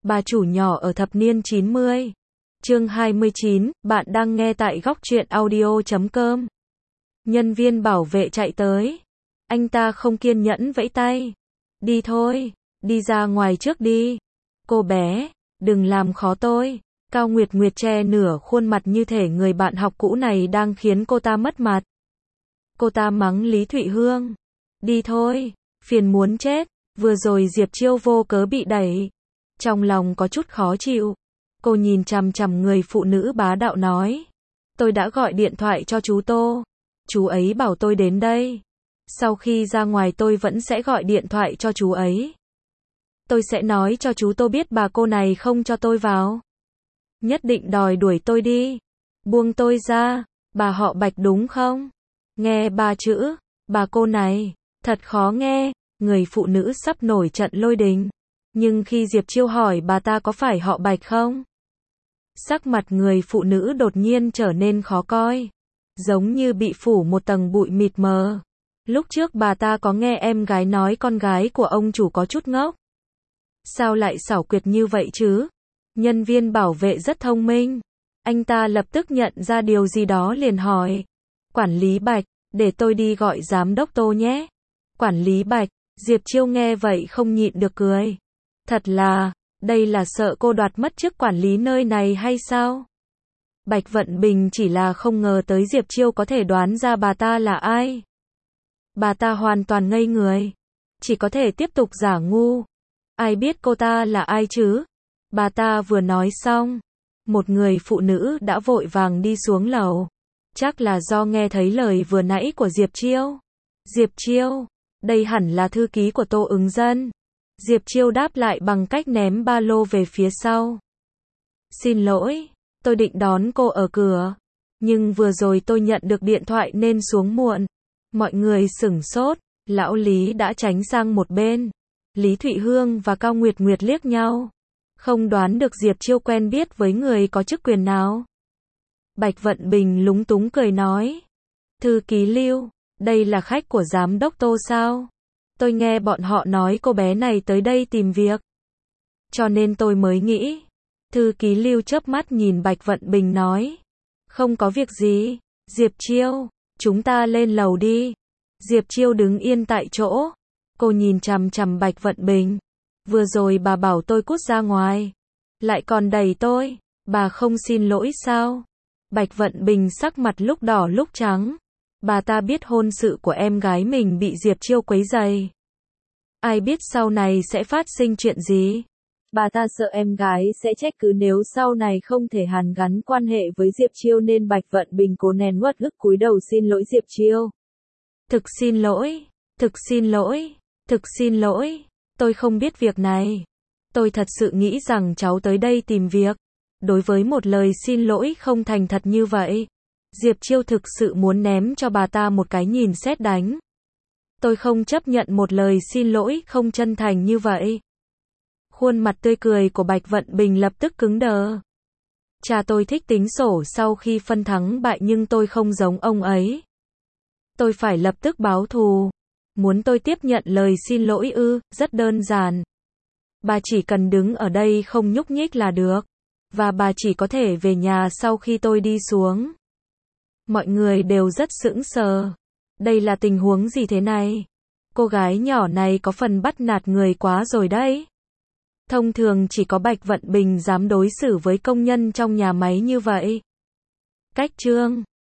Bà chủ nhỏ ở thập niên 90. Chương 29, bạn đang nghe tại góc truyện audio.com. Nhân viên bảo vệ chạy tới. Anh ta không kiên nhẫn vẫy tay. Đi thôi, đi ra ngoài trước đi. Cô bé, đừng làm khó tôi. Cao Nguyệt Nguyệt che nửa khuôn mặt như thể người bạn học cũ này đang khiến cô ta mất mặt. Cô ta mắng Lý Thụy Hương. Đi thôi, phiền muốn chết. Vừa rồi Diệp Chiêu vô cớ bị đẩy. Trong lòng có chút khó chịu. Cô nhìn chằm chằm người phụ nữ bá đạo nói. Tôi đã gọi điện thoại cho chú Tô. Chú ấy bảo tôi đến đây. Sau khi ra ngoài tôi vẫn sẽ gọi điện thoại cho chú ấy. Tôi sẽ nói cho chú Tô biết bà cô này không cho tôi vào. Nhất định đòi đuổi tôi đi. Buông tôi ra. Bà họ Bạch đúng không? Nghe ba chữ, bà cô này, thật khó nghe. Người phụ nữ sắp nổi trận lôi đình. Nhưng khi Diệp Chiêu hỏi bà ta có phải họ Bạch không? Sắc mặt người phụ nữ đột nhiên trở nên khó coi. Giống như bị phủ một tầng bụi mịt mờ. Lúc trước bà ta có nghe em gái nói con gái của ông chủ có chút ngốc. Sao lại xảo quyệt như vậy chứ? Nhân viên bảo vệ rất thông minh. Anh ta lập tức nhận ra điều gì đó liền hỏi. Quản lý Bạch, để tôi đi gọi giám đốc Tô nhé. Quản lý Bạch, Diệp Chiêu nghe vậy không nhịn được cười. Thật là, đây là sợ cô đoạt mất chức quản lý nơi này hay sao? Bạch Vận Bình chỉ là không ngờ tới Diệp Chiêu có thể đoán ra bà ta là ai. Bà ta hoàn toàn ngây người. Chỉ có thể tiếp tục giả ngu. Ai biết cô ta là ai chứ? Bà ta vừa nói xong. Một người phụ nữ đã vội vàng đi xuống lầu. Chắc là do nghe thấy lời vừa nãy của Diệp Chiêu. Diệp Chiêu, đây hẳn là thư ký của Tô Ứng Dân. Diệp Chiêu đáp lại bằng cách ném ba lô về phía sau. Xin lỗi, tôi định đón cô ở cửa. Nhưng vừa rồi tôi nhận được điện thoại nên xuống muộn. Mọi người sửng sốt, lão Lý đã tránh sang một bên. Lý Thụy Hương và Cao Nguyệt Nguyệt liếc nhau. Không đoán được Diệp Chiêu quen biết với người có chức quyền nào. Bạch Vận Bình lúng túng cười nói. Thư ký Lưu, đây là khách của giám đốc Tô sao? Tôi nghe bọn họ nói cô bé này tới đây tìm việc. Cho nên tôi mới nghĩ. Thư ký Lưu chớp mắt nhìn Bạch Vận Bình nói. Không có việc gì. Diệp Chiêu, chúng ta lên lầu đi. Diệp Chiêu đứng yên tại chỗ. Cô nhìn chằm chằm Bạch Vận Bình. Vừa rồi bà bảo tôi cút ra ngoài. Lại còn đẩy tôi. Bà không xin lỗi sao? Bạch Vận Bình sắc mặt lúc đỏ lúc trắng. Bà ta biết hôn sự của em gái mình bị Diệp Chiêu quấy rầy. Ai biết sau này sẽ phát sinh chuyện gì? Bà ta sợ em gái sẽ trách cứ nếu sau này không thể hàn gắn quan hệ với Diệp Chiêu nên Bạch Vận Bình cố nén uất ức cúi đầu xin lỗi Diệp Chiêu. Thực xin lỗi, thực xin lỗi, thực xin lỗi, tôi không biết việc này. Tôi thật sự nghĩ rằng cháu tới đây tìm việc. Đối với một lời xin lỗi không thành thật như vậy, Diệp Chiêu thực sự muốn ném cho bà ta một cái nhìn sét đánh. Tôi không chấp nhận một lời xin lỗi không chân thành như vậy. Khuôn mặt tươi cười của Bạch Vận Bình lập tức cứng đờ. Cha tôi thích tính sổ sau khi phân thắng bại nhưng tôi không giống ông ấy. Tôi phải lập tức báo thù. Muốn tôi tiếp nhận lời xin lỗi ư? Rất đơn giản. Bà chỉ cần đứng ở đây không nhúc nhích là được. Và bà chỉ có thể về nhà sau khi tôi đi xuống. Mọi người đều rất sững sờ. Đây là tình huống gì thế này? Cô gái nhỏ này có phần bắt nạt người quá rồi đấy. Thông thường chỉ có Bạch Vận Bình dám đối xử với công nhân trong nhà máy như vậy. Cách chương